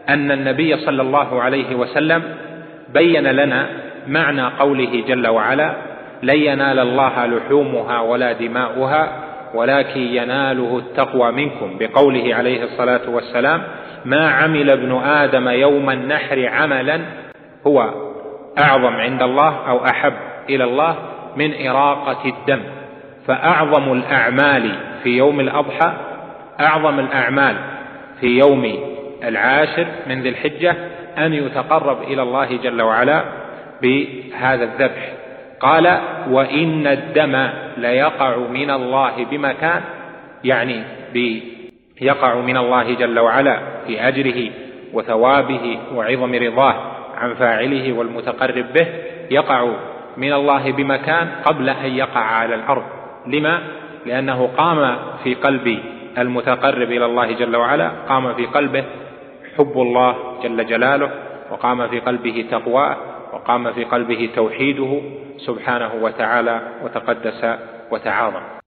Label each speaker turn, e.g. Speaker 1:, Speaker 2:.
Speaker 1: أن النبي صلى الله عليه وسلم بين لنا معنى قوله جل وعلا: لن ينال الله لحومها ولا دماؤها ولكن يناله التقوى منكم، بقوله عليه الصلاة والسلام: ما عمل ابن آدم يوم النحر عملا هو أعظم عند الله أو أحب إلى الله من إراقة الدم. فأعظم الأعمال في يوم الأضحى، أعظم الأعمال في يوم العاشر من ذي الحجة أن يتقرب إلى الله جل وعلا بهذا الذبح. قال: وإن الدم ليقع من الله بمكان، يعني يقع من الله جل وعلا في أجره وثوابه وعظم رضاه عن فاعله والمتقرب به، يقع من الله بمكان قبل أن يقع على الأرض. لما؟ لأنه قام في قلب المتقرب إلى الله جل وعلا، قام في قلبه حب الله جل جلاله، وقام في قلبه تقواه، وقام في قلبه توحيده سبحانه وتعالى وتقدس وتعاظم.